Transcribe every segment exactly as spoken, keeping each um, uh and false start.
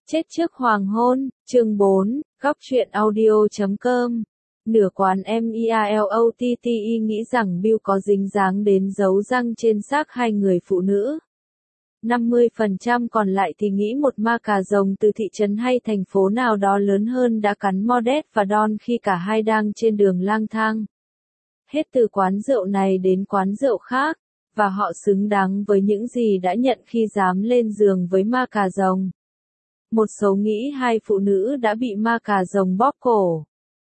Chết trước hoàng hôn, chương bốn, góc truyện audio chấm com. Nửa quán MILOTTE nghĩ rằng Bill có dính dáng đến dấu răng trên xác hai người phụ nữ. năm mươi phần trăm còn lại thì nghĩ một ma cà rồng từ thị trấn hay thành phố nào đó lớn hơn đã cắn Mordred và Don khi cả hai đang trên đường lang thang. Hết từ quán rượu này đến quán rượu khác, và họ xứng đáng với những gì đã nhận khi dám lên giường với ma cà rồng. Một số nghĩ hai phụ nữ đã bị ma cà rồng bóp cổ.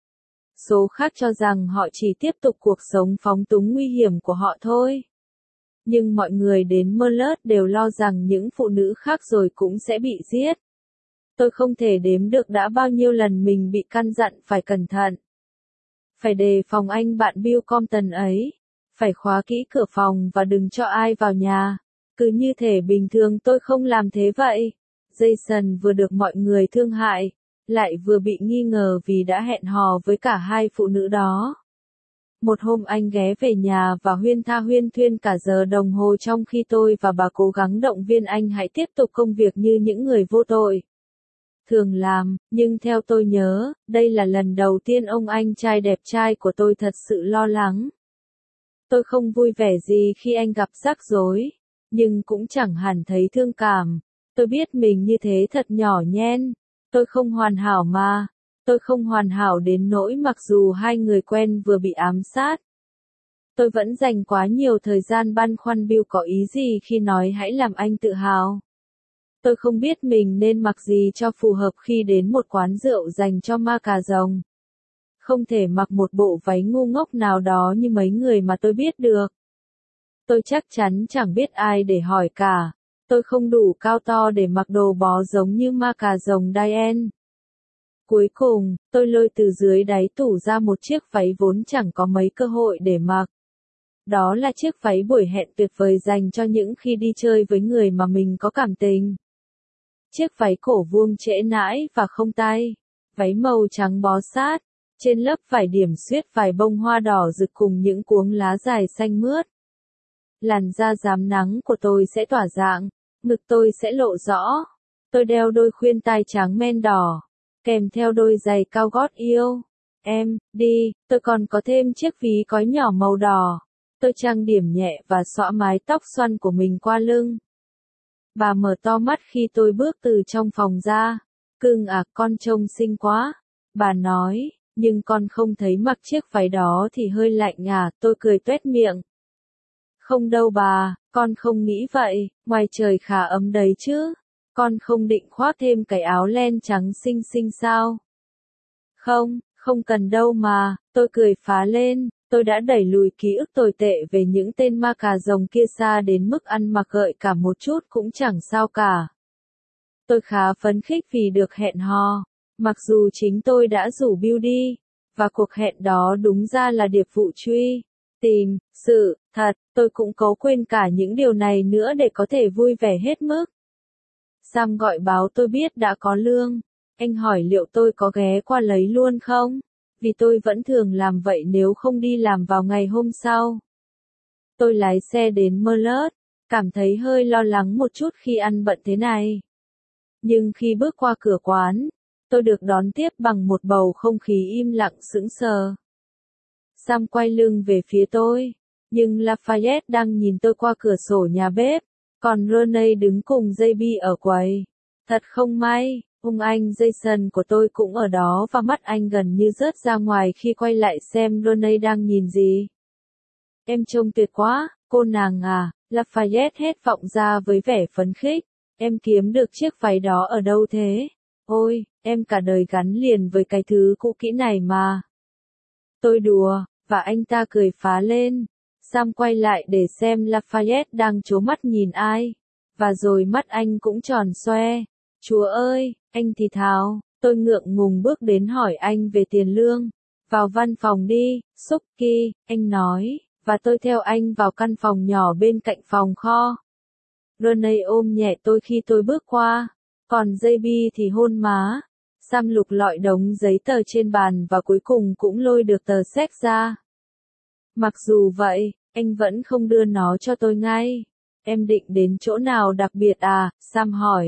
Số khác cho rằng họ chỉ tiếp tục cuộc sống phóng túng nguy hiểm của họ thôi. Nhưng mọi người đến Merlot đều lo rằng những phụ nữ khác rồi cũng sẽ bị giết. Tôi không thể đếm được đã bao nhiêu lần mình bị căn dặn phải cẩn thận. Phải đề phòng anh bạn Bill Compton ấy. Phải khóa kỹ cửa phòng và đừng cho ai vào nhà. Cứ như thể bình thường tôi không làm thế vậy. Jason vừa được mọi người thương hại, lại vừa bị nghi ngờ vì đã hẹn hò với cả hai phụ nữ đó. Một hôm anh ghé về nhà và huyên tha huyên thuyên cả giờ đồng hồ trong khi tôi và bà cố gắng động viên anh hãy tiếp tục công việc như những người vô tội thường làm, nhưng theo tôi nhớ, đây là lần đầu tiên ông anh trai đẹp trai của tôi thật sự lo lắng. Tôi không vui vẻ gì khi anh gặp rắc rối, nhưng cũng chẳng hẳn thấy thương cảm. Tôi biết mình như thế thật nhỏ nhen. Tôi không hoàn hảo mà. Tôi không hoàn hảo đến nỗi mặc dù hai người quen vừa bị ám sát. Tôi vẫn dành quá nhiều thời gian băn khoăn Bill có ý gì khi nói hãy làm anh tự hào. Tôi không biết mình nên mặc gì cho phù hợp khi đến một quán rượu dành cho ma cà rồng. Không thể mặc một bộ váy ngu ngốc nào đó như mấy người mà tôi biết được. Tôi chắc chắn chẳng biết ai để hỏi cả. Tôi không đủ cao to để mặc đồ bó giống như ma cà rồng Diane. Cuối cùng, tôi lôi từ dưới đáy tủ ra một chiếc váy vốn chẳng có mấy cơ hội để mặc. Đó là chiếc váy buổi hẹn tuyệt vời dành cho những khi đi chơi với người mà mình có cảm tình. Chiếc váy cổ vuông trễ nãi và không tay. Váy màu trắng bó sát. Trên lớp vải điểm xuyết vài bông hoa đỏ rực cùng những cuống lá dài xanh mướt. Làn da rám nắng của tôi sẽ tỏa dạng, ngực tôi sẽ lộ rõ. Tôi đeo đôi khuyên tai trắng men đỏ, kèm theo đôi giày cao gót yêu. Em, đi, tôi còn có thêm chiếc ví cói nhỏ màu đỏ. Tôi trang điểm nhẹ và xõa mái tóc xoăn của mình qua lưng. Bà mở to mắt khi tôi bước từ trong phòng ra. Cưng à, con trông xinh quá. Bà nói, nhưng con không thấy mặc chiếc váy đó thì hơi lạnh à, tôi cười tuét miệng. Không đâu bà, con không nghĩ vậy, ngoài trời khá ấm đấy chứ. Con không định khoác thêm cái áo len trắng xinh xinh sao? Không, không cần đâu mà, tôi cười phá lên, tôi đã đẩy lùi ký ức tồi tệ về những tên ma cà rồng kia xa đến mức ăn mặc gợi cảm một chút cũng chẳng sao cả. Tôi khá phấn khích vì được hẹn hò, mặc dù chính tôi đã rủ Bill đi, và cuộc hẹn đó đúng ra là điệp vụ truy tìm sự thật, tôi cũng cố quên cả những điều này nữa để có thể vui vẻ hết mức. Sam gọi báo tôi biết đã có lương. Anh hỏi liệu tôi có ghé qua lấy luôn không? Vì tôi vẫn thường làm vậy nếu không đi làm vào ngày hôm sau. Tôi lái xe đến Merlot, cảm thấy hơi lo lắng một chút khi ăn bận thế này. Nhưng khi bước qua cửa quán, tôi được đón tiếp bằng một bầu không khí im lặng sững sờ. Sam quay lưng về phía tôi, nhưng Lafayette đang nhìn tôi qua cửa sổ nhà bếp, còn Ronnie đứng cùng gi bê ở quầy. Thật không may, ông anh Jason của tôi cũng ở đó và mắt anh gần như rớt ra ngoài khi quay lại xem Ronnie đang nhìn gì. Em trông tuyệt quá, cô nàng à, Lafayette hét vọng ra với vẻ phấn khích. Em kiếm được chiếc váy đó ở đâu thế? Ôi, em cả đời gắn liền với cái thứ cũ kỹ này mà. Tôi đùa, và anh ta cười phá lên. Sam quay lại để xem Lafayette đang trố mắt nhìn ai. Và rồi mắt anh cũng tròn xoe. Chúa ơi, anh thì thào, tôi ngượng ngùng bước đến hỏi anh về tiền lương. Vào văn phòng đi, Suki, anh nói, và tôi theo anh vào căn phòng nhỏ bên cạnh phòng kho. Ronnie ôm nhẹ tôi khi tôi bước qua, còn gi bê thì hôn má. Sam lục lọi đống giấy tờ trên bàn và cuối cùng cũng lôi được tờ séc ra. Mặc dù vậy, anh vẫn không đưa nó cho tôi ngay. Em định đến chỗ nào đặc biệt à? Sam hỏi.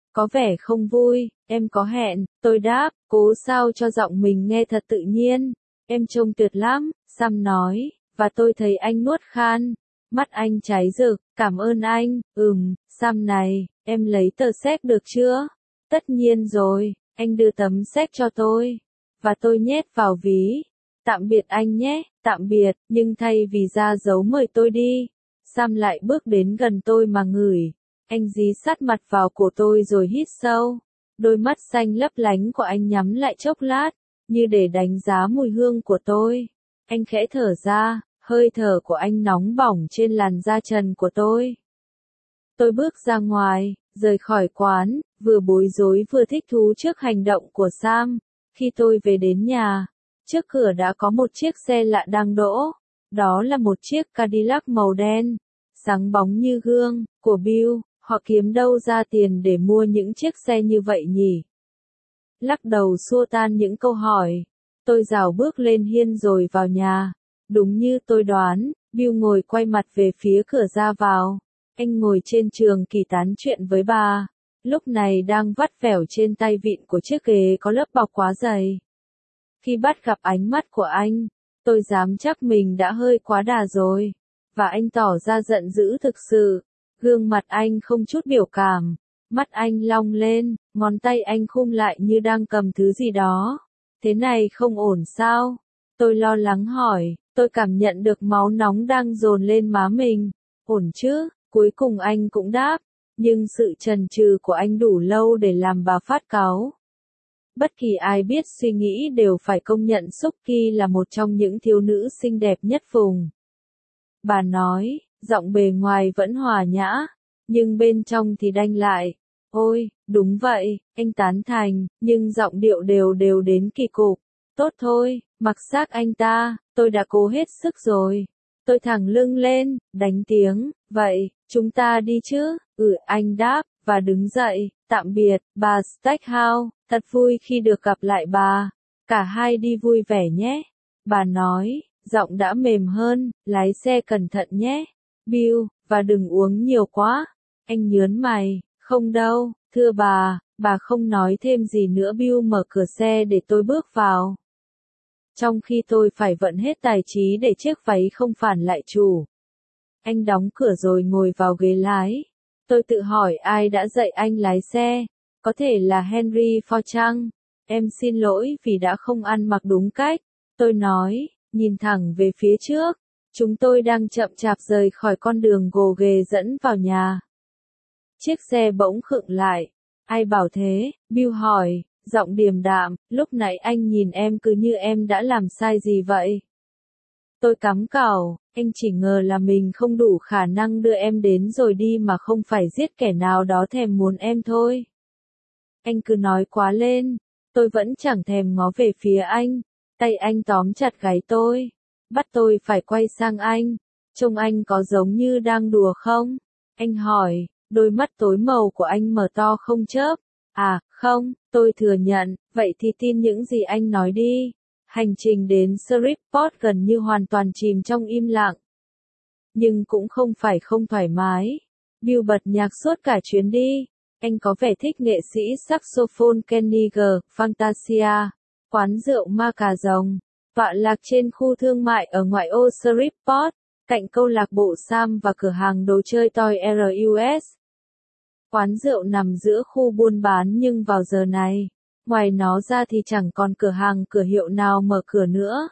Có vẻ không vui, em có hẹn, tôi đáp, cố sao cho giọng mình nghe thật tự nhiên. Em trông tuyệt lắm, Sam nói, và tôi thấy anh nuốt khan. Mắt anh cháy rực, cảm ơn anh, ừm, Sam này, em lấy tờ séc được chưa? Tất nhiên rồi, anh đưa tấm séc cho tôi. Và tôi nhét vào ví. Tạm biệt anh nhé, tạm biệt, nhưng thay vì ra dấu mời tôi đi. Sam lại bước đến gần tôi mà ngửi. Anh dí sát mặt vào cổ tôi rồi hít sâu. Đôi mắt xanh lấp lánh của anh nhắm lại chốc lát, như để đánh giá mùi hương của tôi. Anh khẽ thở ra, hơi thở của anh nóng bỏng trên làn da trần của tôi. Tôi bước ra ngoài, rời khỏi quán, vừa bối rối vừa thích thú trước hành động của Sam. Khi tôi về đến nhà, trước cửa đã có một chiếc xe lạ đang đỗ. Đó là một chiếc Cadillac màu đen, sáng bóng như gương, của Bill. Họ kiếm đâu ra tiền để mua những chiếc xe như vậy nhỉ? Lắc đầu xua tan những câu hỏi. Tôi rảo bước lên hiên rồi vào nhà. Đúng như tôi đoán, Bill ngồi quay mặt về phía cửa ra vào. Anh ngồi trên trường kỳ tán chuyện với bà. Lúc này đang vắt vẻo trên tay vịn của chiếc ghế có lớp bọc quá dày. Khi bắt gặp ánh mắt của anh, tôi dám chắc mình đã hơi quá đà rồi. Và anh tỏ ra giận dữ thực sự. Gương mặt anh không chút biểu cảm, mắt anh long lên, ngón tay anh khum lại như đang cầm thứ gì đó. Thế này không ổn sao? Tôi lo lắng hỏi, tôi cảm nhận được máu nóng đang dồn lên má mình. Ổn chứ? Cuối cùng anh cũng đáp, nhưng sự chần chừ của anh đủ lâu để làm bà phát cáu. Bất kỳ ai biết suy nghĩ đều phải công nhận Suki là một trong những thiếu nữ xinh đẹp nhất vùng. Bà nói, giọng bề ngoài vẫn hòa nhã, nhưng bên trong thì đanh lại. Ôi, đúng vậy, anh tán thành, nhưng giọng điệu đều đều đến kỳ cục. Tốt thôi, mặc xác anh ta, tôi đã cố hết sức rồi. Tôi thẳng lưng lên, đánh tiếng, vậy, chúng ta đi chứ? Ừ, anh đáp, và đứng dậy, tạm biệt, bà Stackhouse, thật vui khi được gặp lại bà. Cả hai đi vui vẻ nhé. Bà nói, giọng đã mềm hơn, lái xe cẩn thận nhé. Bill, và đừng uống nhiều quá. Anh nhớn mày, không đâu, thưa bà, bà không nói thêm gì nữa. Bill mở cửa xe để tôi bước vào. Trong khi tôi phải vận hết tài trí để chiếc váy không phản lại chủ. Anh đóng cửa rồi ngồi vào ghế lái. Tôi tự hỏi ai đã dạy anh lái xe. Có thể là Henry Ford chăng? Em xin lỗi vì đã không ăn mặc đúng cách. Tôi nói, nhìn thẳng về phía trước. Chúng tôi đang chậm chạp rời khỏi con đường gồ ghề dẫn vào nhà. Chiếc xe bỗng khựng lại. Ai bảo thế? Bill hỏi, giọng điềm đạm, lúc nãy anh nhìn em cứ như em đã làm sai gì vậy? Tôi cắm cào, anh chỉ ngờ là mình không đủ khả năng đưa em đến rồi đi mà không phải giết kẻ nào đó thèm muốn em thôi. Anh cứ nói quá lên, tôi vẫn chẳng thèm ngó về phía anh, tay anh tóm chặt gáy tôi, bắt tôi phải quay sang anh, trông anh có giống như đang đùa không? Anh hỏi, đôi mắt tối màu của anh mở to không chớp. À, không, tôi thừa nhận, vậy thì tin những gì anh nói đi. Hành trình đến Shreveport gần như hoàn toàn chìm trong im lặng. Nhưng cũng không phải không thoải mái. Bill bật nhạc suốt cả chuyến đi. Anh có vẻ thích nghệ sĩ saxophone Kenny G. Fantasia. Quán rượu Ma Cà Rồng. Tọa lạc trên khu thương mại ở ngoại ô Shreveport, cạnh câu lạc bộ Sam và cửa hàng đồ chơi Toys R Us. Quán rượu nằm giữa khu buôn bán nhưng vào giờ này, ngoài nó ra thì chẳng còn cửa hàng cửa hiệu nào mở cửa nữa.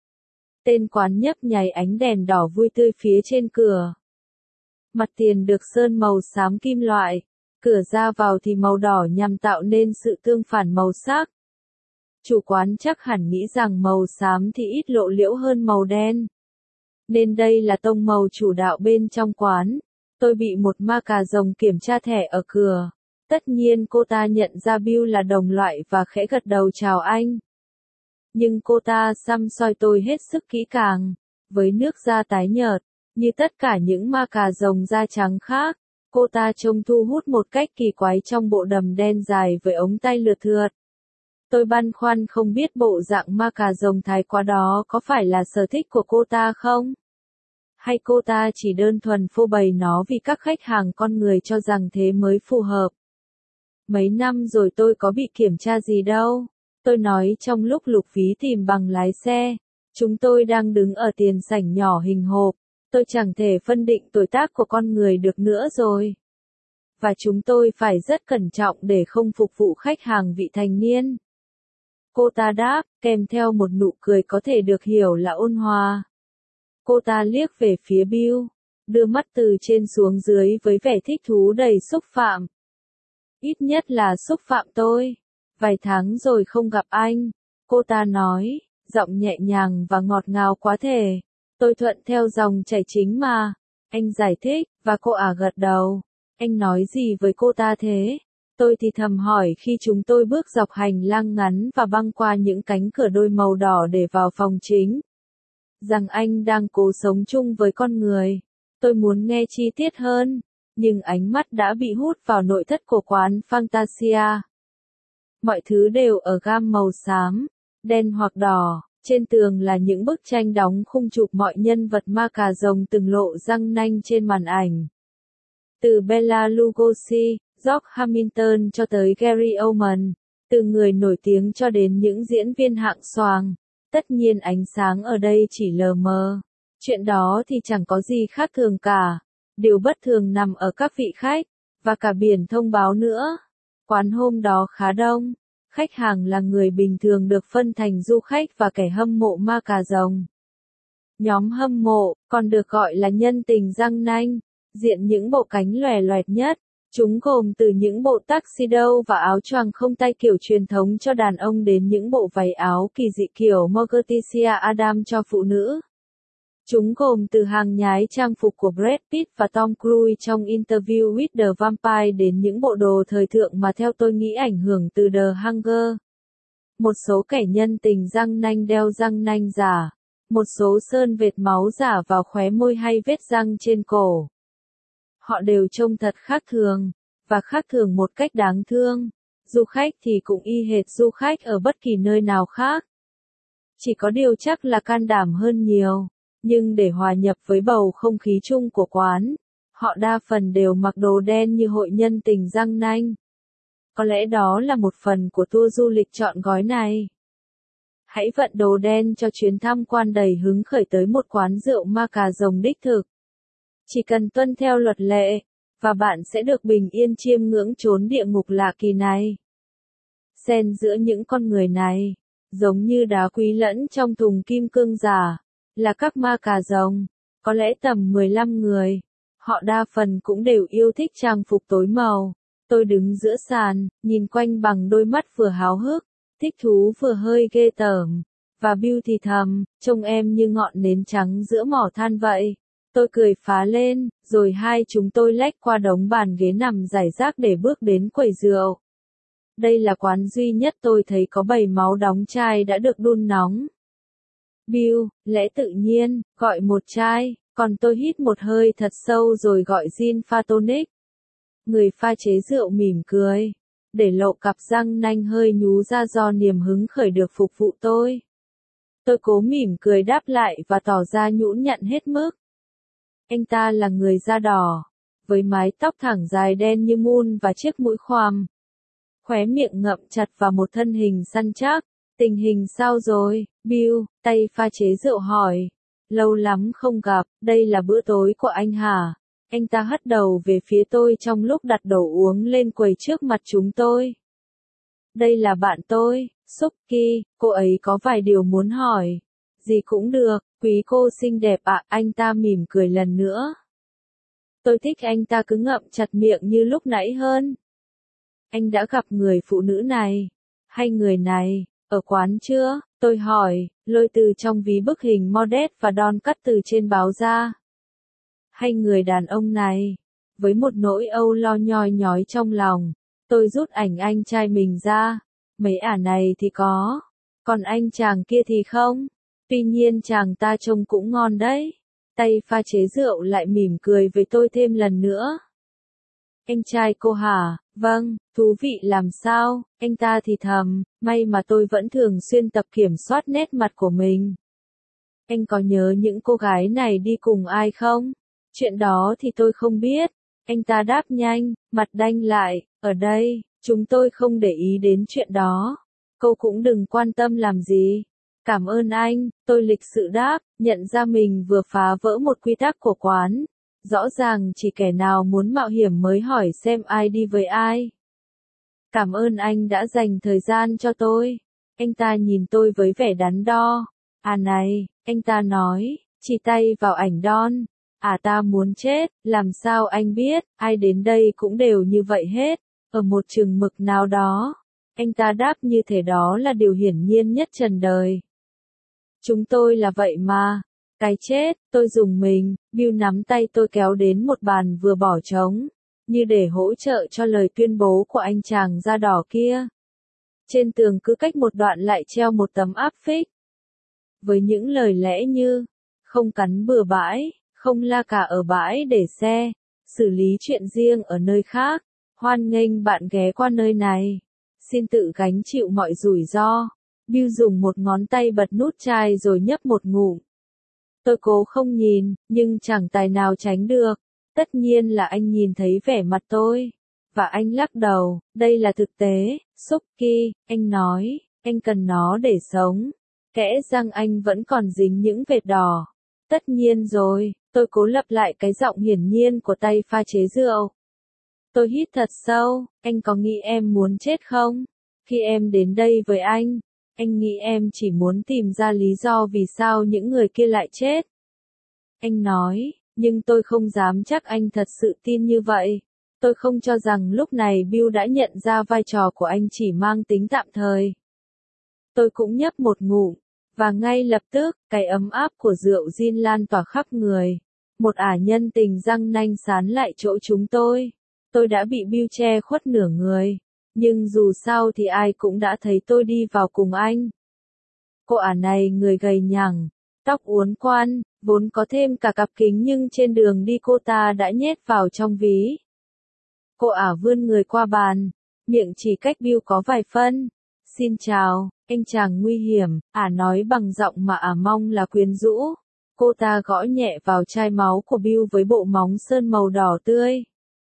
Tên quán nhấp nháy ánh đèn đỏ vui tươi phía trên cửa. Mặt tiền được sơn màu xám kim loại, cửa ra vào thì màu đỏ nhằm tạo nên sự tương phản màu sắc. Chủ quán chắc hẳn nghĩ rằng màu xám thì ít lộ liễu hơn màu đen. Nên đây là tông màu chủ đạo bên trong quán. Tôi bị một ma cà rồng kiểm tra thẻ ở cửa. Tất nhiên cô ta nhận ra Bill là đồng loại và khẽ gật đầu chào anh. Nhưng cô ta săm soi tôi hết sức kỹ càng, với nước da tái nhợt, như tất cả những ma cà rồng da trắng khác. Cô ta trông thu hút một cách kỳ quái trong bộ đầm đen dài với ống tay lượt thượt. Tôi băn khoăn không biết bộ dạng ma cà rồng thái quá đó có phải là sở thích của cô ta không? Hay cô ta chỉ đơn thuần phô bày nó vì các khách hàng con người cho rằng thế mới phù hợp? Mấy năm rồi tôi có bị kiểm tra gì đâu. Tôi nói trong lúc Lục Vĩ tìm bằng lái xe. Chúng tôi đang đứng ở tiền sảnh nhỏ hình hộp. Tôi chẳng thể phân định tuổi tác của con người được nữa rồi. Và chúng tôi phải rất cẩn trọng để không phục vụ khách hàng vị thành niên. Cô ta đáp, kèm theo một nụ cười có thể được hiểu là ôn hòa. Cô ta liếc về phía Bill, đưa mắt từ trên xuống dưới với vẻ thích thú đầy xúc phạm. Ít nhất là xúc phạm tôi. Vài tháng rồi không gặp anh, cô ta nói, giọng nhẹ nhàng và ngọt ngào quá thể. Tôi thuận theo dòng chảy chính mà. Anh giải thích, và cô ả gật đầu. Anh nói gì với cô ta thế? Tôi thì thầm hỏi khi chúng tôi bước dọc hành lang ngắn và băng qua những cánh cửa đôi màu đỏ để vào phòng chính. Rằng anh đang cố sống chung với con người. Tôi muốn nghe chi tiết hơn, nhưng ánh mắt đã bị hút vào nội thất của quán Fantasia. Mọi thứ đều ở gam màu xám, đen hoặc đỏ. Trên tường là những bức tranh đóng khung chụp mọi nhân vật ma cà rồng từng lộ răng nanh trên màn ảnh. Từ Bela Lugosi, George Hamilton cho tới Gary Oldman, từ người nổi tiếng cho đến những diễn viên hạng xoàng. Tất nhiên ánh sáng ở đây chỉ lờ mờ. Chuyện đó thì chẳng có gì khác thường cả. Điều bất thường nằm ở các vị khách, và cả biển thông báo nữa. Quán hôm đó khá đông. Khách hàng là người bình thường được phân thành du khách và kẻ hâm mộ ma cà rồng. Nhóm hâm mộ, còn được gọi là nhân tình răng nanh, diện những bộ cánh lòe loẹt nhất. Chúng gồm từ những bộ tuxedo và áo choàng không tay kiểu truyền thống cho đàn ông đến những bộ váy áo kỳ dị kiểu Morticia Adam cho phụ nữ. Chúng gồm từ hàng nhái trang phục của Brad Pitt và Tom Cruise trong Interview with the Vampire đến những bộ đồ thời thượng mà theo tôi nghĩ ảnh hưởng từ The Hunger. Một số kẻ nhân tình răng nanh đeo răng nanh giả. Một số sơn vệt máu giả vào khóe môi hay vết răng trên cổ. Họ đều trông thật khác thường, và khác thường một cách đáng thương. Du khách thì cũng y hệt du khách ở bất kỳ nơi nào khác. Chỉ có điều chắc là can đảm hơn nhiều. Nhưng để hòa nhập với bầu không khí chung của quán, họ đa phần đều mặc đồ đen như hội nhân tình răng nanh. Có lẽ đó là một phần của tour du lịch trọn gói này. Hãy vận đồ đen cho chuyến tham quan đầy hứng khởi tới một quán rượu ma cà rồng đích thực. Chỉ cần tuân theo luật lệ, và bạn sẽ được bình yên chiêm ngưỡng chốn địa ngục lạ kỳ này. Xen giữa những con người này, giống như đá quý lẫn trong thùng kim cương giả, là các ma cà rồng, có lẽ tầm mười lăm người. Họ đa phần cũng đều yêu thích trang phục tối màu. Tôi đứng giữa sàn, nhìn quanh bằng đôi mắt vừa háo hức, thích thú vừa hơi ghê tởm. Và Bill thì thầm, trông em như ngọn nến trắng giữa mỏ than vậy. Tôi cười phá lên, rồi hai chúng tôi lách qua đống bàn ghế nằm rải rác để bước đến quầy rượu. Đây là quán duy nhất tôi thấy có bày máu đóng chai đã được đun nóng. Bill, lẽ tự nhiên, gọi một chai, còn tôi hít một hơi thật sâu rồi gọi gin pha tonic. Người pha chế rượu mỉm cười, để lộ cặp răng nanh hơi nhú ra do niềm hứng khởi được phục vụ tôi. Tôi cố mỉm cười đáp lại và tỏ ra nhũn nhặn hết mức. Anh ta là người da đỏ, với mái tóc thẳng dài đen như mun và chiếc mũi khoằm. Khóe miệng ngậm chặt vào một thân hình săn chắc. Tình hình sao rồi, Bill? Tay pha chế rượu hỏi. Lâu lắm không gặp, đây là bữa tối của anh hả? Anh ta hất đầu về phía tôi trong lúc đặt đồ uống lên quầy trước mặt chúng tôi. Đây là bạn tôi, Suki, cô ấy có vài điều muốn hỏi. Gì cũng được, quý cô xinh đẹp ạ, anh ta mỉm cười lần nữa. Tôi thích anh ta cứ ngậm chặt miệng như lúc nãy hơn. Anh đã gặp người phụ nữ này, hay người này, ở quán chưa? Tôi hỏi, lôi từ trong ví bức hình Modet và Don cắt từ trên báo ra. Hay người đàn ông này? Với một nỗi âu lo nhoi nhói trong lòng, tôi rút ảnh anh trai mình ra. Mấy ả này thì có, còn anh chàng kia thì không. Tuy nhiên chàng ta trông cũng ngon đấy. Tay pha chế rượu lại mỉm cười với tôi thêm lần nữa. Anh trai cô hả? Vâng, thú vị làm sao? Anh ta thì thầm, may mà tôi vẫn thường xuyên tập kiểm soát nét mặt của mình. Anh có nhớ những cô gái này đi cùng ai không? Chuyện đó thì tôi không biết. Anh ta đáp nhanh, mặt đanh lại, ở đây, Chúng tôi không để ý đến chuyện đó. Cô cũng đừng quan tâm làm gì. Cảm ơn anh, tôi lịch sự đáp, nhận ra mình vừa phá vỡ một quy tắc của quán. Rõ ràng chỉ kẻ nào muốn mạo hiểm mới hỏi xem ai đi với ai. Cảm ơn anh đã dành thời gian cho tôi. Anh ta nhìn tôi với vẻ đắn đo. À này, anh ta nói, chỉ tay vào ảnh Don. À ta muốn chết, làm sao anh biết, ai đến đây cũng đều như vậy hết, ở một chừng mực nào đó. Anh ta đáp như thể đó là điều hiển nhiên nhất trần đời. Chúng tôi là vậy mà. Cái chết, tôi dùng mình, Bill nắm tay tôi kéo đến một bàn vừa bỏ trống, như để hỗ trợ cho lời tuyên bố của anh chàng da đỏ kia. Trên tường cứ cách một đoạn lại treo một tấm áp phích. Với những lời lẽ như, không cắn bừa bãi, không la cà ở bãi để xe, xử lý chuyện riêng ở nơi khác, hoan nghênh bạn ghé qua nơi này, xin tự gánh chịu mọi rủi ro. Bill dùng một ngón tay bật nút chai rồi nhấp một ngụm. Tôi cố không nhìn, nhưng chẳng tài nào tránh được. Tất nhiên là anh nhìn thấy vẻ mặt tôi. Và anh lắc đầu, đây là thực tế, Suki, anh nói, anh cần nó để sống. Kẽ răng anh vẫn còn dính những vệt đỏ. Tất nhiên rồi, tôi cố lặp lại cái giọng hiển nhiên của tay pha chế rượu. Tôi hít thật sâu, anh có nghĩ em muốn chết không? Khi em đến đây với anh, anh nghĩ em chỉ muốn tìm ra lý do vì sao những người kia lại chết. Anh nói, nhưng tôi không dám chắc anh thật sự tin như vậy. Tôi không cho rằng lúc này Bill đã nhận ra vai trò của anh chỉ mang tính tạm thời. Tôi cũng nhấp một ngụm, và ngay lập tức, cái ấm áp của rượu gin lan tỏa khắp người. Một ả nhân tình răng nanh sán lại chỗ chúng tôi. Tôi đã bị Bill che khuất nửa người. Nhưng dù sao thì ai cũng đã thấy tôi đi vào cùng anh. Cô ả này người gầy nhẳng, tóc uốn quan, vốn có thêm cả cặp kính nhưng trên đường đi cô ta đã nhét vào trong ví. Cô ả vươn người qua bàn, miệng chỉ cách Bill có vài phân. Xin chào, anh chàng nguy hiểm, ả nói bằng giọng mà ả mong là quyến rũ. Cô ta gõ nhẹ vào chai máu của Bill với bộ móng sơn màu đỏ tươi.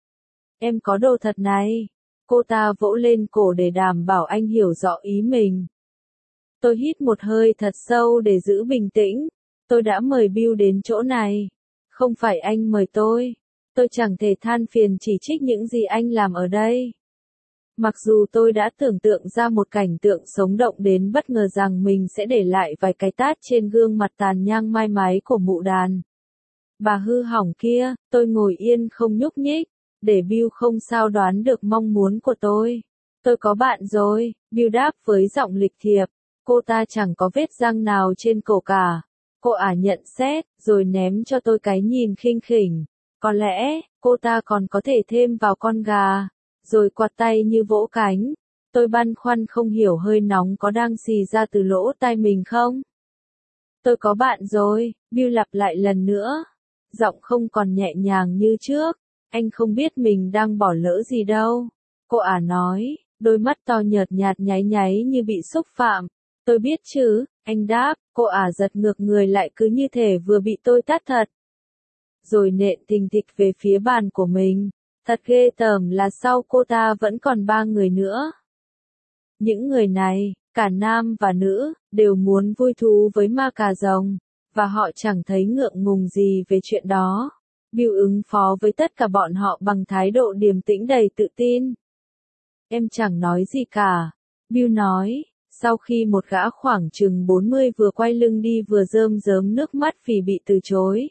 Em có đồ thật này. Cô ta vỗ lên cổ để đảm bảo anh hiểu rõ ý mình. Tôi hít một hơi thật sâu để giữ bình tĩnh. Tôi đã mời Bill đến chỗ này. Không phải anh mời tôi. Tôi chẳng thể than phiền chỉ trích những gì anh làm ở đây. Mặc dù tôi đã tưởng tượng ra một cảnh tượng sống động đến bất ngờ rằng mình sẽ để lại vài cái tát trên gương mặt tàn nhang mai mái của mụ đàn bà hư hỏng kia, tôi ngồi yên không nhúc nhích, để Bill không sao đoán được mong muốn của tôi. Tôi có bạn rồi, Bill đáp với giọng lịch thiệp. Cô ta chẳng có vết răng nào trên cổ cả. Cô ả nhận xét, rồi ném cho tôi cái nhìn khinh khỉnh. Có lẽ, cô ta còn có thể thêm vào con gà. Rồi quạt tay như vỗ cánh. Tôi băn khoăn không hiểu hơi nóng có đang xì ra từ lỗ tai mình không? Tôi có bạn rồi, Bill lặp lại lần nữa. Giọng không còn nhẹ nhàng như trước. Anh không biết mình đang bỏ lỡ gì đâu. Cô ả nói, đôi mắt to nhợt nhạt nháy nháy như bị xúc phạm. Tôi biết chứ, anh đáp, cô ả giật ngược người lại cứ như thể vừa bị tôi tát thật. Rồi nện thình thịch về phía bàn của mình. Thật ghê tởm là sau cô ta vẫn còn ba người nữa. Những người này, cả nam và nữ, đều muốn vui thú với ma cà rồng, và họ chẳng thấy ngượng ngùng gì về chuyện đó. Bill ứng phó với tất cả bọn họ bằng thái độ điềm tĩnh đầy tự tin. Em chẳng nói gì cả, Bill nói, sau khi một gã khoảng chừng bốn mươi vừa quay lưng đi vừa rơm rớm nước mắt vì bị từ chối.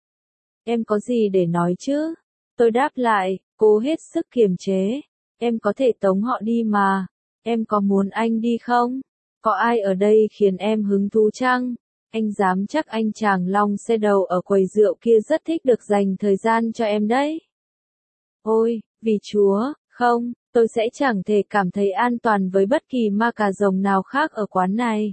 Em có gì để nói chứ? Tôi đáp lại, cố hết sức kiềm chế. Em có thể tống họ đi mà. Em có muốn anh đi không? Có ai ở đây khiến em hứng thú chăng? Anh dám chắc anh chàng long xe đầu ở quầy rượu kia rất thích được dành thời gian cho em đấy. Ôi, vì Chúa, không, tôi sẽ chẳng thể cảm thấy an toàn với bất kỳ ma cà rồng nào khác ở quán này.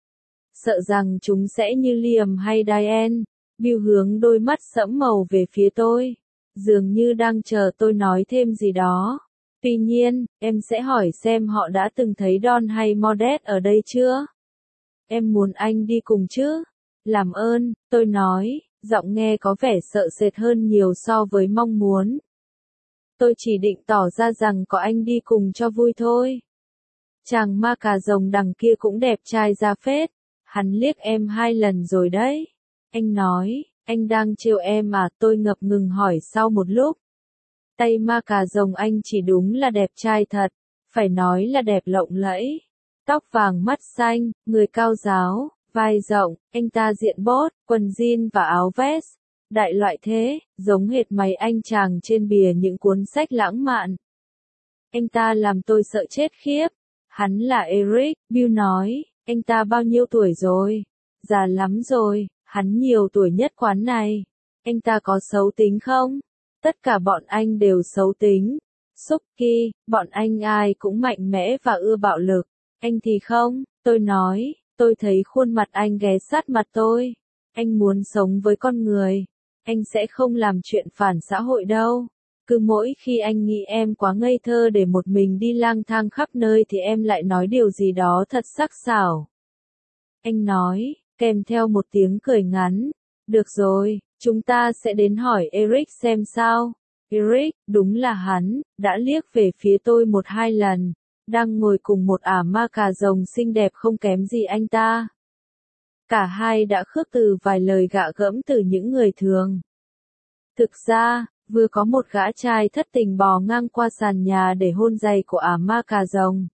Sợ rằng chúng sẽ như Liam hay Diane. Bill hướng đôi mắt sẫm màu về phía tôi, dường như đang chờ tôi nói thêm gì đó. Tuy nhiên, em sẽ hỏi xem họ đã từng thấy Don hay Mordred ở đây chưa? Em muốn anh đi cùng chứ? Làm ơn, tôi nói, giọng nghe có vẻ sợ sệt hơn nhiều so với mong muốn. Tôi chỉ định tỏ ra rằng có anh đi cùng cho vui thôi. Chàng ma cà rồng đằng kia cũng đẹp trai ra phết. Hắn liếc em hai lần rồi đấy. Anh nói, anh đang trêu em à? Tôi ngập ngừng hỏi sau một lúc. Tay ma cà rồng anh chỉ đúng là đẹp trai thật, phải nói là đẹp lộng lẫy. Tóc vàng mắt xanh, người cao ráo, vai rộng, anh ta diện bốt, quần jean và áo vest. Đại loại thế, giống hệt mấy anh chàng trên bìa những cuốn sách lãng mạn. Anh ta làm tôi sợ chết khiếp. Hắn là Eric, Bill nói, anh ta bao nhiêu tuổi rồi? Già lắm rồi, hắn nhiều tuổi nhất quán này. Anh ta có xấu tính không? Tất cả bọn anh đều xấu tính. Suki, bọn anh ai cũng mạnh mẽ và ưa bạo lực. Anh thì không, tôi nói, tôi thấy khuôn mặt anh ghé sát mặt tôi. Anh muốn sống với con người. Anh sẽ không làm chuyện phản xã hội đâu. Cứ mỗi khi anh nghĩ em quá ngây thơ để một mình đi lang thang khắp nơi thì em lại nói điều gì đó thật sắc sảo. Anh nói, kèm theo một tiếng cười ngắn. Được rồi, chúng ta sẽ đến hỏi Eric xem sao. Eric, đúng là hắn, đã liếc về phía tôi một hai lần, đang ngồi cùng một ả ma cà rồng xinh đẹp không kém gì anh ta. Cả hai đã khước từ vài lời gạ gẫm từ những người thường. Thực ra, vừa có một gã trai thất tình bò ngang qua sàn nhà để hôn giày của ả ma cà rồng.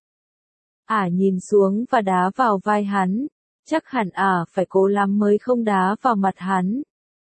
Ả nhìn xuống và đá vào vai hắn, chắc hẳn ả phải cố lắm mới không đá vào mặt hắn.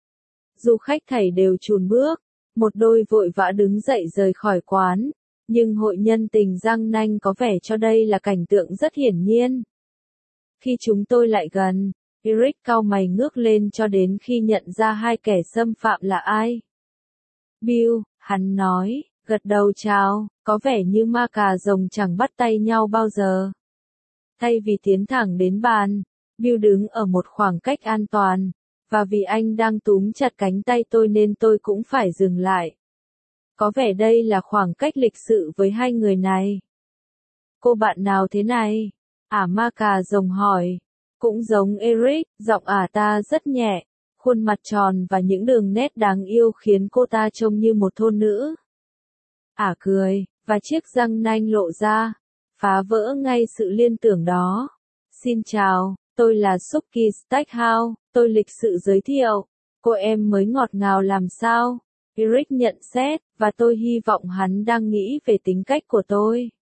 Du khách thảy đều chùn bước, một đôi vội vã đứng dậy rời khỏi quán, nhưng hội nhân tình răng nanh có vẻ cho đây là cảnh tượng rất hiển nhiên. Khi chúng tôi lại gần, Eric cau mày ngước lên cho đến khi nhận ra hai kẻ xâm phạm là ai. Bill, hắn nói, gật đầu chào, có vẻ như ma cà rồng chẳng bắt tay nhau bao giờ. Thay vì tiến thẳng đến bàn, Bill đứng ở một khoảng cách an toàn, và vì anh đang túm chặt cánh tay tôi nên tôi cũng phải dừng lại. Có vẻ đây là khoảng cách lịch sự với hai người này. Cô bạn nào thế này? Ả ma cà rồng hỏi. Cũng giống Eric, giọng ả ta rất nhẹ, khuôn mặt tròn và những đường nét đáng yêu khiến cô ta trông như một thôn nữ. Ả cười, và chiếc răng nanh lộ ra, phá vỡ ngay sự liên tưởng đó. Xin chào, tôi là Suki Stackhouse, tôi lịch sự giới thiệu. Cô em mới ngọt ngào làm sao? Eric nhận xét, và tôi hy vọng hắn đang nghĩ về tính cách của tôi.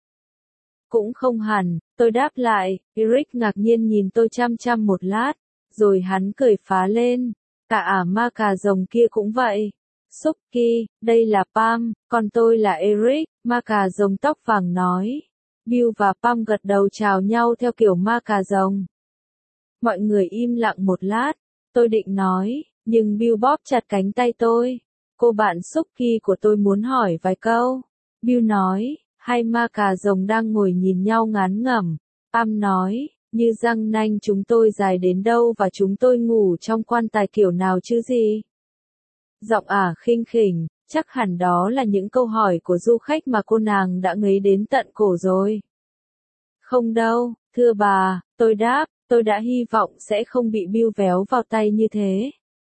Cũng không hẳn, tôi đáp lại. Eric ngạc nhiên nhìn tôi chăm chăm một lát, rồi hắn cười phá lên. Cả ả ma cà rồng kia cũng vậy. Suki, đây là Pam, còn tôi là Eric, ma cà rồng tóc vàng nói. Bill và Pam gật đầu chào nhau theo kiểu ma cà rồng. Mọi người im lặng một lát, tôi định nói, nhưng Bill bóp chặt cánh tay tôi. Cô bạn Suki của tôi muốn hỏi vài câu. Bill nói, hai ma cà rồng đang ngồi nhìn nhau ngán ngẩm. Pam nói, như răng nanh chúng tôi dài đến đâu và chúng tôi ngủ trong quan tài kiểu nào chứ gì? Giọng ả khinh khỉnh, chắc hẳn đó là những câu hỏi của du khách mà cô nàng đã ngấy đến tận cổ rồi. Không đâu, thưa bà, tôi đáp, tôi đã hy vọng sẽ không bị Bill véo vào tay như thế.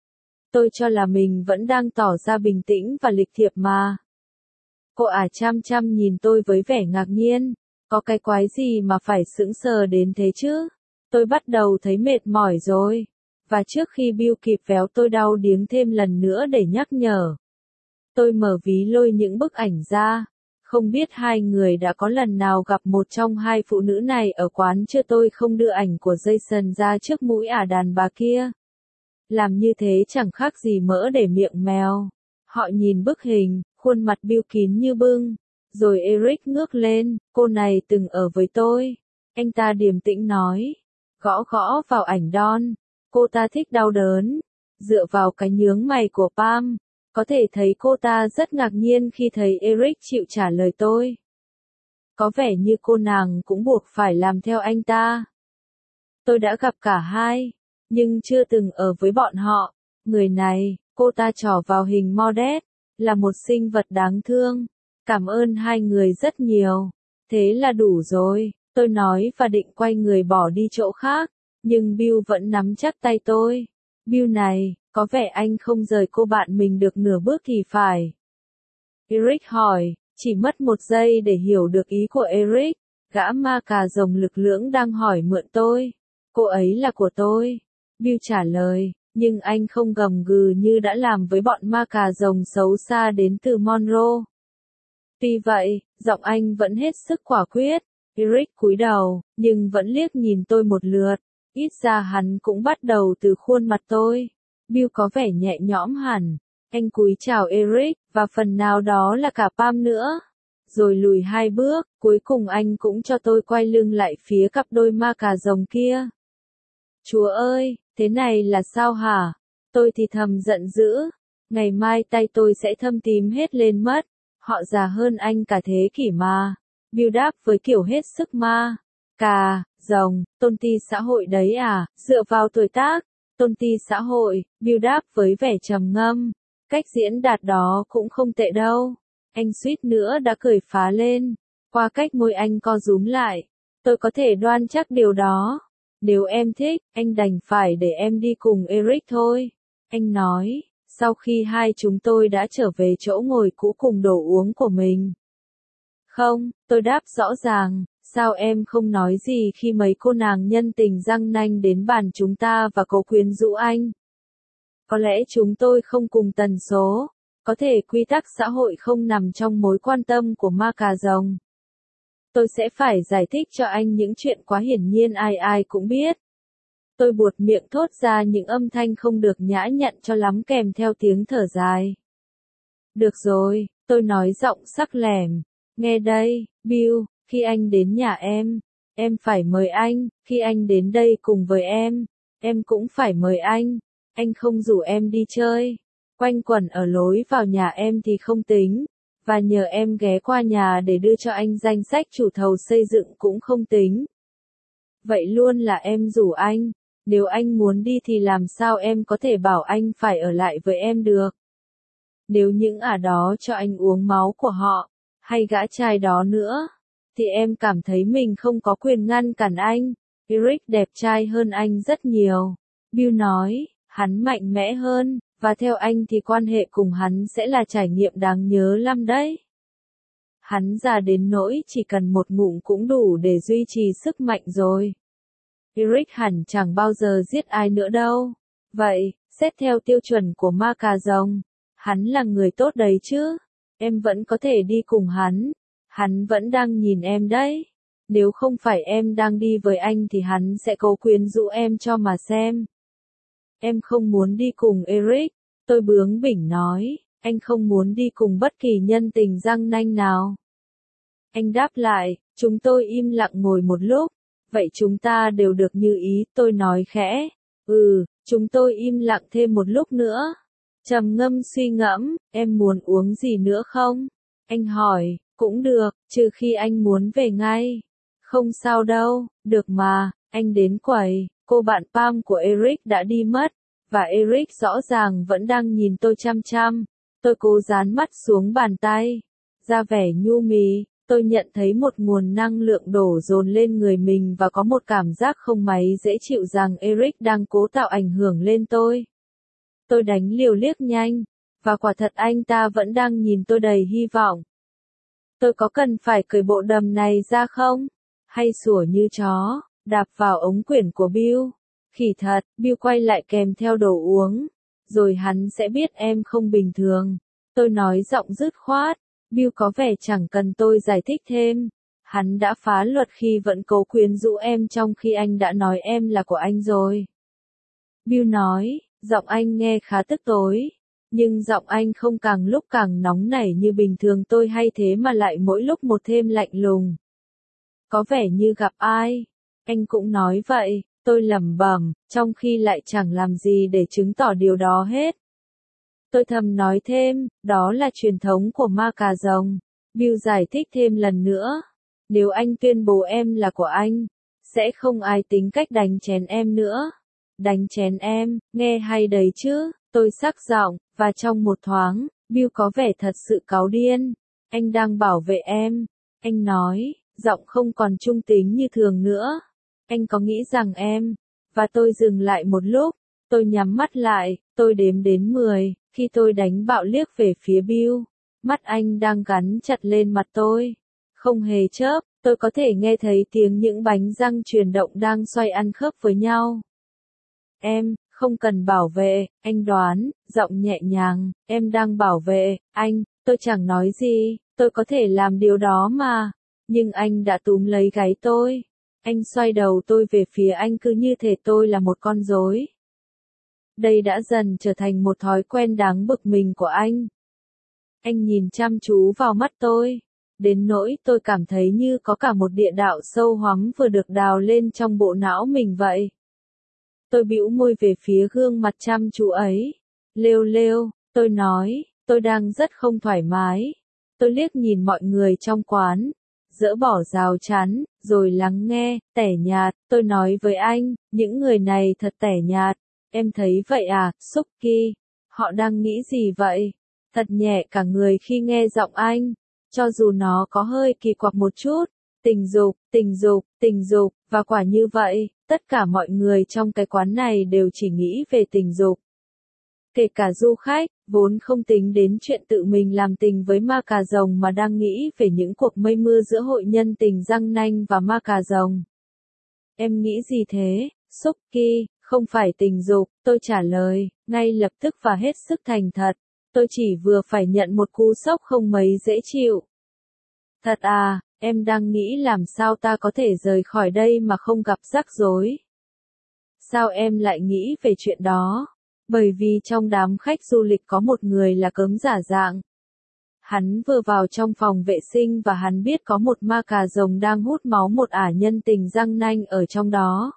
Tôi cho là mình vẫn đang tỏ ra bình tĩnh và lịch thiệp mà. Cô ả chăm chăm nhìn tôi với vẻ ngạc nhiên, có cái quái gì mà phải sững sờ đến thế chứ? Tôi bắt đầu thấy mệt mỏi rồi, và trước khi Bill kịp véo tôi đau điếng thêm lần nữa để nhắc nhở. Tôi mở ví lôi những bức ảnh ra, không biết hai người đã có lần nào gặp một trong hai phụ nữ này ở quán chưa. Tôi không đưa ảnh của Jason ra trước mũi ả đàn bà kia. Làm như thế chẳng khác gì mỡ để miệng mèo. Họ nhìn bức hình, khuôn mặt Bill kín như bưng. Rồi Eric ngước lên, cô này từng ở với tôi. Anh ta điềm tĩnh nói. Gõ gõ vào ảnh Don. Cô ta thích đau đớn. Dựa vào cái nhướng mày của Pam, có thể thấy cô ta rất ngạc nhiên khi thấy Eric chịu trả lời tôi. Có vẻ như cô nàng cũng buộc phải làm theo anh ta. Tôi đã gặp cả hai, nhưng chưa từng ở với bọn họ. Người này, cô ta trỏ vào hình Modest, là một sinh vật đáng thương. Cảm ơn hai người rất nhiều. Thế là đủ rồi, tôi nói và định quay người bỏ đi chỗ khác, nhưng Bill vẫn nắm chắc tay tôi. Bill này, có vẻ anh không rời cô bạn mình được nửa bước thì phải. Eric hỏi, chỉ mất một giây để hiểu được ý của Eric. Gã ma cà rồng lực lưỡng đang hỏi mượn tôi. Cô ấy là của tôi. Bill trả lời, nhưng anh không gầm gừ như đã làm với bọn ma cà rồng xấu xa đến từ Monroe. Tuy vậy, giọng anh vẫn hết sức quả quyết. Eric cúi đầu, nhưng vẫn liếc nhìn tôi một lượt. Ít ra hắn cũng bắt đầu từ khuôn mặt tôi. Bill có vẻ nhẹ nhõm hẳn. Anh cúi chào Eric, và phần nào đó là cả Pam nữa. Rồi lùi hai bước, cuối cùng anh cũng cho tôi quay lưng lại phía cặp đôi ma cà rồng kia. Chúa ơi, thế này là sao hả? Tôi thì thầm giận dữ. Ngày mai tay tôi sẽ thâm tím hết lên mất. Họ già hơn anh cả thế kỷ mà. Bill đáp với kiểu hết sức ma. Cà, rồng, tôn ti xã hội đấy à, dựa vào tuổi tác. Tôn ti xã hội, Bill đáp với vẻ trầm ngâm. Cách diễn đạt đó cũng không tệ đâu. Anh suýt nữa đã cười phá lên. Qua cách môi anh co rúm lại. Tôi có thể đoan chắc điều đó. Nếu em thích, anh đành phải để em đi cùng Eric thôi. Anh nói, sau khi hai chúng tôi đã trở về chỗ ngồi cũ cùng đồ uống của mình. Không, tôi đáp rõ ràng, sao em không nói gì khi mấy cô nàng nhân tình răng nanh đến bàn chúng ta và cố quyến rũ anh? Có lẽ chúng tôi không cùng tần số. Có thể quy tắc xã hội không nằm trong mối quan tâm của ma cà rồng. Tôi sẽ phải giải thích cho anh những chuyện quá hiển nhiên ai ai cũng biết. Tôi buột miệng thốt ra những âm thanh không được nhã nhặn cho lắm kèm theo tiếng thở dài. Được rồi, tôi nói giọng sắc lẻm. Nghe đây, Bill, khi anh đến nhà em, em phải mời anh, khi anh đến đây cùng với em, em cũng phải mời anh. Anh không rủ em đi chơi, quanh quẩn ở lối vào nhà em thì không tính, và nhờ em ghé qua nhà để đưa cho anh danh sách chủ thầu xây dựng cũng không tính. Vậy luôn là em rủ anh, nếu anh muốn đi thì làm sao em có thể bảo anh phải ở lại với em được? Nếu những ả đó cho anh uống máu của họ, hay gã trai đó nữa, thì em cảm thấy mình không có quyền ngăn cản anh. Eric đẹp trai hơn anh rất nhiều. Bill nói, hắn mạnh mẽ hơn, và theo anh thì quan hệ cùng hắn sẽ là trải nghiệm đáng nhớ lắm đấy. Hắn già đến nỗi chỉ cần một ngụm cũng đủ để duy trì sức mạnh rồi. Eric hẳn chẳng bao giờ giết ai nữa đâu. Vậy, xét theo tiêu chuẩn của ma cà rồng, hắn là người tốt đấy chứ. Em vẫn có thể đi cùng hắn. Hắn vẫn đang nhìn em đấy. Nếu không phải em đang đi với anh thì hắn sẽ cố quyến rũ em cho mà xem. Em không muốn đi cùng Eric. Tôi bướng bỉnh nói, anh không muốn đi cùng bất kỳ nhân tình răng nanh nào. Anh đáp lại, chúng tôi im lặng ngồi một lúc. Vậy chúng ta đều được như ý, tôi nói khẽ. Ừ, chúng tôi im lặng thêm một lúc nữa. Trầm ngâm suy ngẫm, em muốn uống gì nữa không? Anh hỏi, cũng được, trừ khi anh muốn về ngay. Không sao đâu, được mà, anh đến quầy, cô bạn Pam của Eric đã đi mất, và Eric rõ ràng vẫn đang nhìn tôi chăm chăm. Tôi cố dán mắt xuống bàn tay, ra vẻ nhu mì, tôi nhận thấy một nguồn năng lượng đổ dồn lên người mình và có một cảm giác không mấy dễ chịu rằng Eric đang cố tạo ảnh hưởng lên tôi. Tôi đánh liều liếc nhanh, và quả thật anh ta vẫn đang nhìn tôi đầy hy vọng. Tôi có cần phải cởi bộ đầm này ra không? Hay sủa như chó, đạp vào ống quyển của Bill? Khỉ thật, Bill quay lại kèm theo đồ uống. Rồi hắn sẽ biết em không bình thường. Tôi nói giọng dứt khoát. Bill có vẻ chẳng cần tôi giải thích thêm. Hắn đã phá luật khi vẫn cố quyến rũ em trong khi anh đã nói em là của anh rồi. Bill nói, giọng anh nghe khá tức tối. Nhưng giọng anh không càng lúc càng nóng nảy như bình thường tôi hay thế mà lại mỗi lúc một thêm lạnh lùng. Có vẻ như gặp ai. Anh cũng nói vậy, tôi lẩm bẩm, trong khi lại chẳng làm gì để chứng tỏ điều đó hết. Tôi thầm nói thêm, đó là truyền thống của ma cà rồng. Bill giải thích thêm lần nữa. Nếu anh tuyên bố em là của anh, sẽ không ai tính cách đánh chén em nữa. Đánh chén em, nghe hay đấy chứ, tôi sắc giọng, và trong một thoáng, Bill có vẻ thật sự cáu điên. Anh đang bảo vệ em. Anh nói, giọng không còn trung tính như thường nữa. Anh có nghĩ rằng em, và tôi dừng lại một lúc, tôi nhắm mắt lại, tôi đếm đến mười, khi tôi đánh bạo liếc về phía Bill. Mắt anh đang gắn chặt lên mặt tôi. Không hề chớp, tôi có thể nghe thấy tiếng những bánh răng chuyển động đang xoay ăn khớp với nhau. Em, không cần bảo vệ, anh đoán, giọng nhẹ nhàng, em đang bảo vệ, anh, tôi chẳng nói gì, tôi có thể làm điều đó mà. Nhưng anh đã túm lấy gáy tôi. Anh xoay đầu tôi về phía anh cứ như thể tôi là một con rối. Đây đã dần trở thành một thói quen đáng bực mình của anh. Anh nhìn chăm chú vào mắt tôi, đến nỗi tôi cảm thấy như có cả một địa đạo sâu hoắm vừa được đào lên trong bộ não mình vậy. Tôi bĩu môi về phía gương mặt chăm chú ấy. Lêu lêu, tôi nói, tôi đang rất không thoải mái. Tôi liếc nhìn mọi người trong quán, dỡ bỏ rào chắn, rồi lắng nghe, tẻ nhạt, tôi nói với anh, những người này thật tẻ nhạt. Em thấy vậy à, Suki? Họ đang nghĩ gì vậy? Thật nhẹ cả người khi nghe giọng anh, cho dù nó có hơi kỳ quặc một chút. Tình dục, tình dục, tình dục, và quả như vậy, tất cả mọi người trong cái quán này đều chỉ nghĩ về tình dục. Kể cả du khách, vốn không tính đến chuyện tự mình làm tình với ma cà rồng mà đang nghĩ về những cuộc mây mưa giữa hội nhân tình răng nanh và ma cà rồng. Em nghĩ gì thế, Suki? Không phải tình dục, tôi trả lời, ngay lập tức và hết sức thành thật. Tôi chỉ vừa phải nhận một cú sốc không mấy dễ chịu. Thật à, em đang nghĩ làm sao ta có thể rời khỏi đây mà không gặp rắc rối. Sao em lại nghĩ về chuyện đó? Bởi vì trong đám khách du lịch có một người là cớm giả dạng. Hắn vừa vào trong phòng vệ sinh và hắn biết có một ma cà rồng đang hút máu một ả nhân tình răng nanh ở trong đó.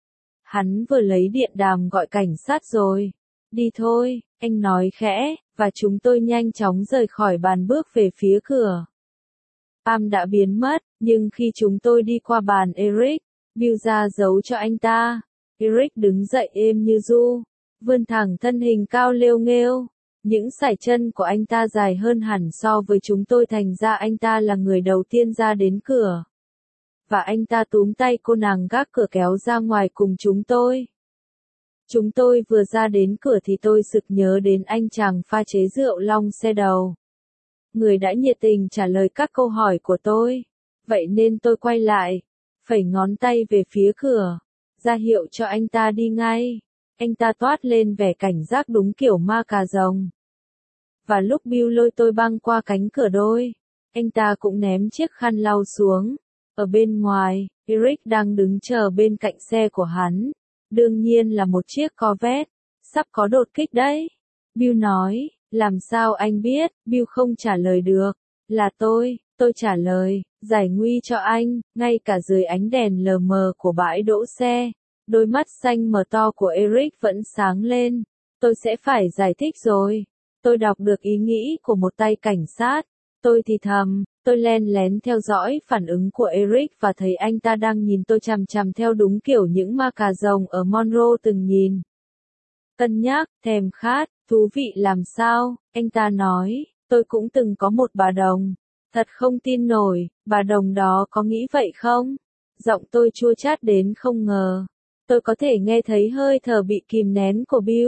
Hắn vừa lấy điện đàm gọi cảnh sát rồi. Đi thôi, anh nói khẽ, và chúng tôi nhanh chóng rời khỏi bàn bước về phía cửa. Pam đã biến mất, nhưng khi chúng tôi đi qua bàn Eric, Bill ra dấu cho anh ta. Eric đứng dậy êm như ru, vươn thẳng thân hình cao lêu nghêu. Những sải chân của anh ta dài hơn hẳn so với chúng tôi, thành ra anh ta là người đầu tiên ra đến cửa. Và anh ta túm tay cô nàng gác cửa kéo ra ngoài cùng chúng tôi. Chúng tôi vừa ra đến cửa thì tôi sực nhớ đến anh chàng pha chế rượu long xe đầu. Người đã nhiệt tình trả lời các câu hỏi của tôi. Vậy nên tôi quay lại, phẩy ngón tay về phía cửa, ra hiệu cho anh ta đi ngay. Anh ta toát lên vẻ cảnh giác đúng kiểu ma cà rồng. Và lúc Bill lôi tôi băng qua cánh cửa đôi, anh ta cũng ném chiếc khăn lau xuống. Ở bên ngoài, Eric đang đứng chờ bên cạnh xe của hắn. Đương nhiên là một chiếc Corvette, sắp có đột kích đấy. Bill nói, làm sao anh biết? Bill không trả lời được. Là tôi, tôi trả lời, giải nguy cho anh, ngay cả dưới ánh đèn lờ mờ của bãi đỗ xe. Đôi mắt xanh mờ to của Eric vẫn sáng lên. Tôi sẽ phải giải thích rồi. Tôi đọc được ý nghĩ của một tay cảnh sát. Tôi thì thầm, tôi len lén theo dõi phản ứng của Eric và thấy anh ta đang nhìn tôi chằm chằm theo đúng kiểu những ma cà rồng ở Monroe từng nhìn. Cân nhắc, thèm khát, thú vị làm sao, anh ta nói, tôi cũng từng có một bà đồng. Thật không tin nổi, bà đồng đó có nghĩ vậy không? Giọng tôi chua chát đến không ngờ. Tôi có thể nghe thấy hơi thở bị kìm nén của Bill.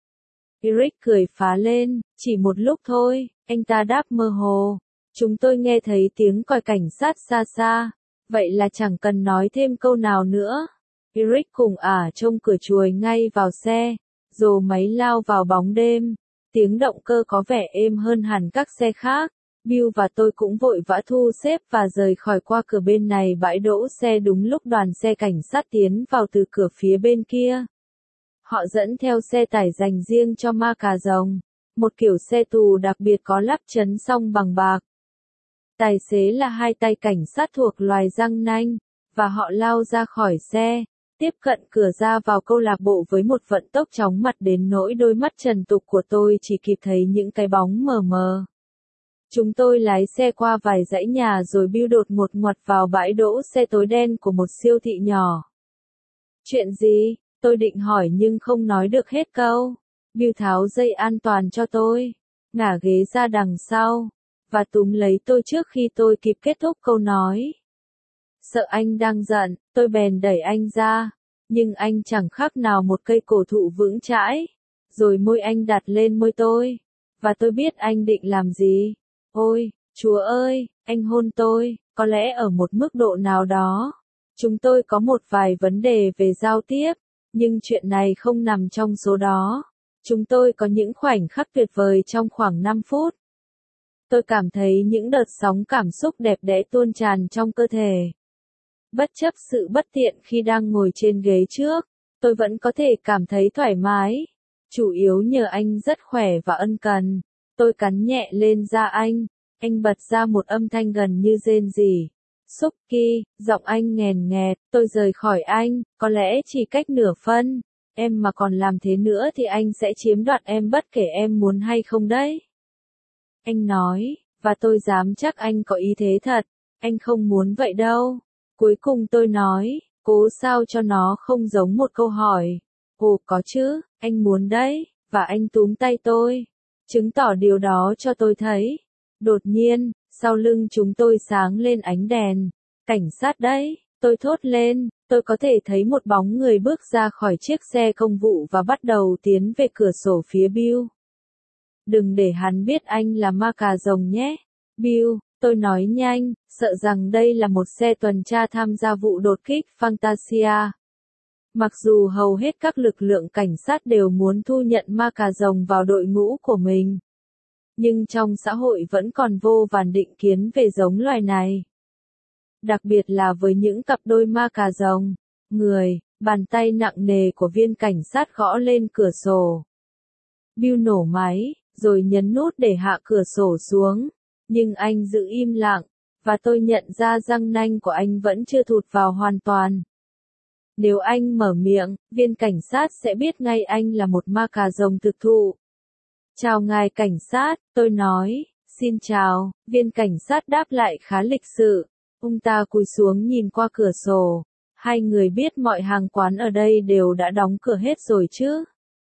Eric cười phá lên, chỉ một lúc thôi, anh ta đáp mơ hồ. Chúng tôi nghe thấy tiếng còi cảnh sát xa xa, vậy là chẳng cần nói thêm câu nào nữa. Eric cùng ả trông cửa chuồi ngay vào xe, rồi máy lao vào bóng đêm. Tiếng động cơ có vẻ êm hơn hẳn các xe khác. Bill và tôi cũng vội vã thu xếp và rời khỏi qua cửa bên này bãi đỗ xe đúng lúc đoàn xe cảnh sát tiến vào từ cửa phía bên kia. Họ dẫn theo xe tải dành riêng cho ma cà rồng, một kiểu xe tù đặc biệt có lắp chấn song bằng bạc. Tài xế là hai tay cảnh sát thuộc loài răng nanh, và họ lao ra khỏi xe, tiếp cận cửa ra vào câu lạc bộ với một vận tốc chóng mặt đến nỗi đôi mắt trần tục của tôi chỉ kịp thấy những cái bóng mờ mờ. Chúng tôi lái xe qua vài dãy nhà rồi Bill đột ngột ngoặt vào bãi đỗ xe tối đen của một siêu thị nhỏ. Chuyện gì? Tôi định hỏi nhưng không nói được hết câu. Bill tháo dây an toàn cho tôi, ngả ghế ra đằng sau, và túm lấy tôi trước khi tôi kịp kết thúc câu nói. Sợ anh đang giận, tôi bèn đẩy anh ra, nhưng anh chẳng khác nào một cây cổ thụ vững chãi. Rồi môi anh đặt lên môi tôi, và tôi biết anh định làm gì. Ôi, Chúa ơi, anh hôn tôi, có lẽ ở một mức độ nào đó. Chúng tôi có một vài vấn đề về giao tiếp, nhưng chuyện này không nằm trong số đó. Chúng tôi có những khoảnh khắc tuyệt vời trong khoảng năm phút. Tôi cảm thấy những đợt sóng cảm xúc đẹp đẽ tuôn tràn trong cơ thể. Bất chấp sự bất tiện khi đang ngồi trên ghế trước, tôi vẫn có thể cảm thấy thoải mái. Chủ yếu nhờ anh rất khỏe và ân cần. Tôi cắn nhẹ lên da anh. Anh bật ra một âm thanh gần như rên rỉ. Suki, giọng anh nghèn nghẹt, tôi rời khỏi anh, có lẽ chỉ cách nửa phân. Em mà còn làm thế nữa thì anh sẽ chiếm đoạt em bất kể em muốn hay không đấy. Anh nói, và tôi dám chắc anh có ý thế thật. Anh không muốn vậy đâu. Cuối cùng tôi nói, cố sao cho nó không giống một câu hỏi. Ồ có chứ, anh muốn đấy, và anh túm tay tôi. Chứng tỏ điều đó cho tôi thấy. Đột nhiên, sau lưng chúng tôi sáng lên ánh đèn. Cảnh sát đấy, tôi thốt lên, tôi có thể thấy một bóng người bước ra khỏi chiếc xe công vụ và bắt đầu tiến về cửa sổ phía Bill. Đừng để hắn biết anh là ma cà rồng nhé. Bill, tôi nói nhanh, sợ rằng đây là một xe tuần tra tham gia vụ đột kích Fantasia. Mặc dù hầu hết các lực lượng cảnh sát đều muốn thu nhận ma cà rồng vào đội ngũ của mình. Nhưng trong xã hội vẫn còn vô vàn định kiến về giống loài này. Đặc biệt là với những cặp đôi ma cà rồng. Người, bàn tay nặng nề của viên cảnh sát gõ lên cửa sổ. Bill nổ máy, rồi nhấn nút để hạ cửa sổ xuống. Nhưng anh giữ im lặng, và tôi nhận ra răng nanh của anh vẫn chưa thụt vào hoàn toàn. Nếu anh mở miệng, viên cảnh sát sẽ biết ngay anh là một ma cà rồng thực thụ. Chào ngài cảnh sát, tôi nói, xin chào, viên cảnh sát đáp lại khá lịch sự. Ông ta cúi xuống nhìn qua cửa sổ. Hai người biết mọi hàng quán ở đây đều đã đóng cửa hết rồi chứ?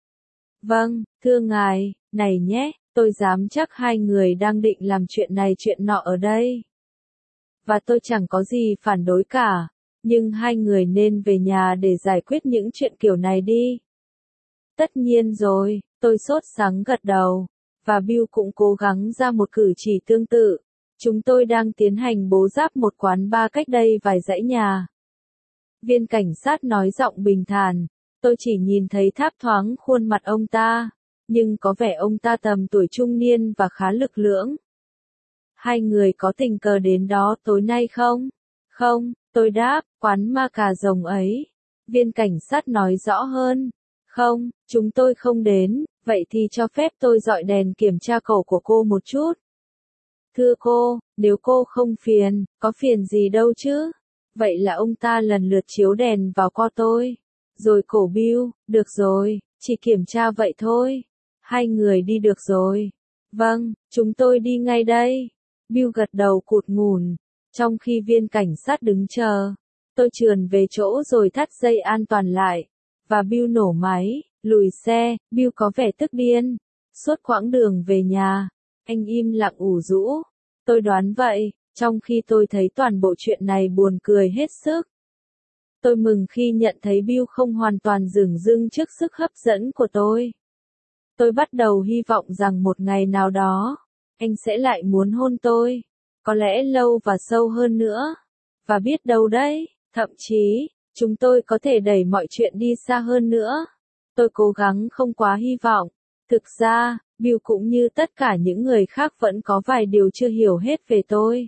Vâng, thưa ngài, này nhé, tôi dám chắc hai người đang định làm chuyện này chuyện nọ ở đây. Và tôi chẳng có gì phản đối cả, nhưng hai người nên về nhà để giải quyết những chuyện kiểu này đi. Tất nhiên rồi, tôi sốt sắng gật đầu, và Bill cũng cố gắng ra một cử chỉ tương tự. Chúng tôi đang tiến hành bố giáp một quán bar cách đây vài dãy nhà. Viên cảnh sát nói giọng bình thản, tôi chỉ nhìn thấy tháp thoáng khuôn mặt ông ta, nhưng có vẻ ông ta tầm tuổi trung niên và khá lực lưỡng. Hai người có tình cờ đến đó tối nay không? Không, tôi đáp, quán ma cà rồng ấy. Viên cảnh sát nói rõ hơn. Không, chúng tôi không đến, vậy thì cho phép tôi dọi đèn kiểm tra cầu của cô một chút. Thưa cô, nếu cô không phiền, có phiền gì đâu chứ? Vậy là ông ta lần lượt chiếu đèn vào co tôi. Rồi cổ Bill, được rồi, chỉ kiểm tra vậy thôi. Hai người đi được rồi. Vâng, chúng tôi đi ngay đây. Bill gật đầu cụt ngùn, trong khi viên cảnh sát đứng chờ. Tôi trườn về chỗ rồi thắt dây an toàn lại. Và Bill nổ máy, lùi xe. Bill có vẻ tức điên. Suốt quãng đường về nhà, anh im lặng ủ rũ. Tôi đoán vậy, trong khi tôi thấy toàn bộ chuyện này buồn cười hết sức. Tôi mừng khi nhận thấy Bill không hoàn toàn dửng dưng trước sức hấp dẫn của tôi. Tôi bắt đầu hy vọng rằng một ngày nào đó, anh sẽ lại muốn hôn tôi. Có lẽ lâu và sâu hơn nữa. Và biết đâu đấy, thậm chí, chúng tôi có thể đẩy mọi chuyện đi xa hơn nữa. Tôi cố gắng không quá hy vọng. Thực ra, Bill cũng như tất cả những người khác vẫn có vài điều chưa hiểu hết về tôi.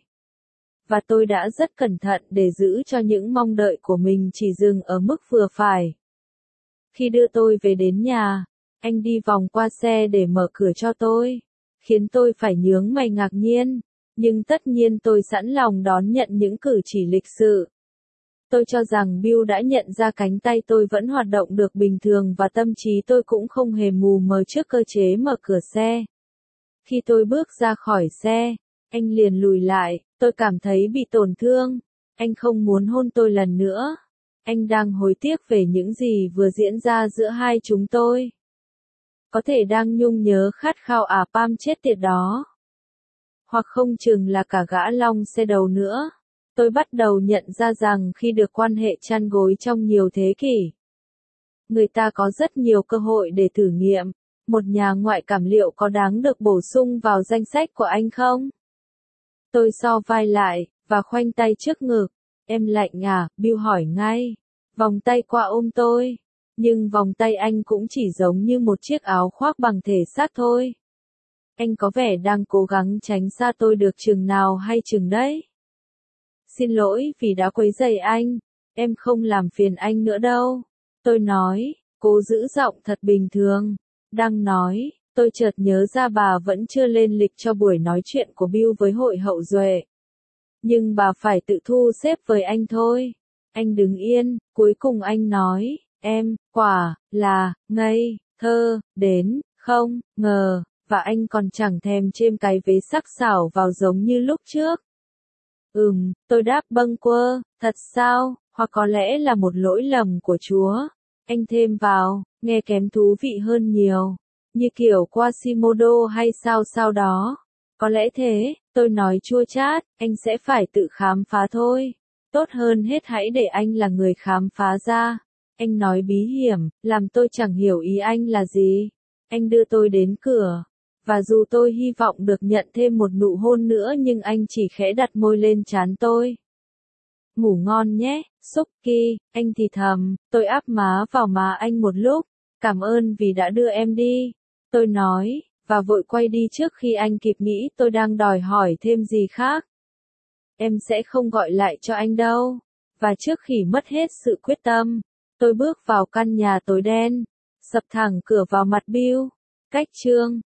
Và tôi đã rất cẩn thận để giữ cho những mong đợi của mình chỉ dừng ở mức vừa phải. Khi đưa tôi về đến nhà, anh đi vòng qua xe để mở cửa cho tôi, khiến tôi phải nhướng mày ngạc nhiên, nhưng tất nhiên tôi sẵn lòng đón nhận những cử chỉ lịch sự. Tôi cho rằng Bill đã nhận ra cánh tay tôi vẫn hoạt động được bình thường và tâm trí tôi cũng không hề mù mờ trước cơ chế mở cửa xe. Khi tôi bước ra khỏi xe, anh liền lùi lại, tôi cảm thấy bị tổn thương. Anh không muốn hôn tôi lần nữa. Anh đang hối tiếc về những gì vừa diễn ra giữa hai chúng tôi. Có thể đang nhung nhớ khát khao ả Pam chết tiệt đó. Hoặc không chừng là cả gã long xe đầu nữa. Tôi bắt đầu nhận ra rằng khi được quan hệ chăn gối trong nhiều thế kỷ, người ta có rất nhiều cơ hội để thử nghiệm. Một nhà ngoại cảm liệu có đáng được bổ sung vào danh sách của anh không? Tôi so vai lại, và khoanh tay trước ngực. Em lạnh à, Bill hỏi ngay. Vòng tay qua ôm tôi. Nhưng vòng tay anh cũng chỉ giống như một chiếc áo khoác bằng thể xác thôi. Anh có vẻ đang cố gắng tránh xa tôi được chừng nào hay chừng đấy. Xin lỗi vì đã quấy rầy anh. Em không làm phiền anh nữa đâu. Tôi nói, cố giữ giọng thật bình thường. Đang nói, tôi chợt nhớ ra bà vẫn chưa lên lịch cho buổi nói chuyện của Bill với hội hậu duệ. Nhưng bà phải tự thu xếp với anh thôi. Anh đứng yên, cuối cùng anh nói, em, quả, là, ngây, thơ, đến, không, ngờ, và anh còn chẳng thèm chêm cái vế sắc sảo vào giống như lúc trước. Ừm, tôi đáp bâng quơ, thật sao, hoặc có lẽ là một lỗi lầm của Chúa. Anh thêm vào, nghe kém thú vị hơn nhiều. Như kiểu Quasimodo hay sao sao đó. Có lẽ thế, tôi nói chua chát, anh sẽ phải tự khám phá thôi. Tốt hơn hết hãy để anh là người khám phá ra. Anh nói bí hiểm, làm tôi chẳng hiểu ý anh là gì. Anh đưa tôi đến cửa. Và dù tôi hy vọng được nhận thêm một nụ hôn nữa nhưng anh chỉ khẽ đặt môi lên trán tôi. Ngủ ngon nhé, Suki, anh thì thầm, tôi áp má vào má anh một lúc. Cảm ơn vì đã đưa em đi. Tôi nói, và vội quay đi trước khi anh kịp nghĩ tôi đang đòi hỏi thêm gì khác. Em sẽ không gọi lại cho anh đâu. Và trước khi mất hết sự quyết tâm, tôi bước vào căn nhà tối đen, sập thẳng cửa vào mặt Bill. Cách chương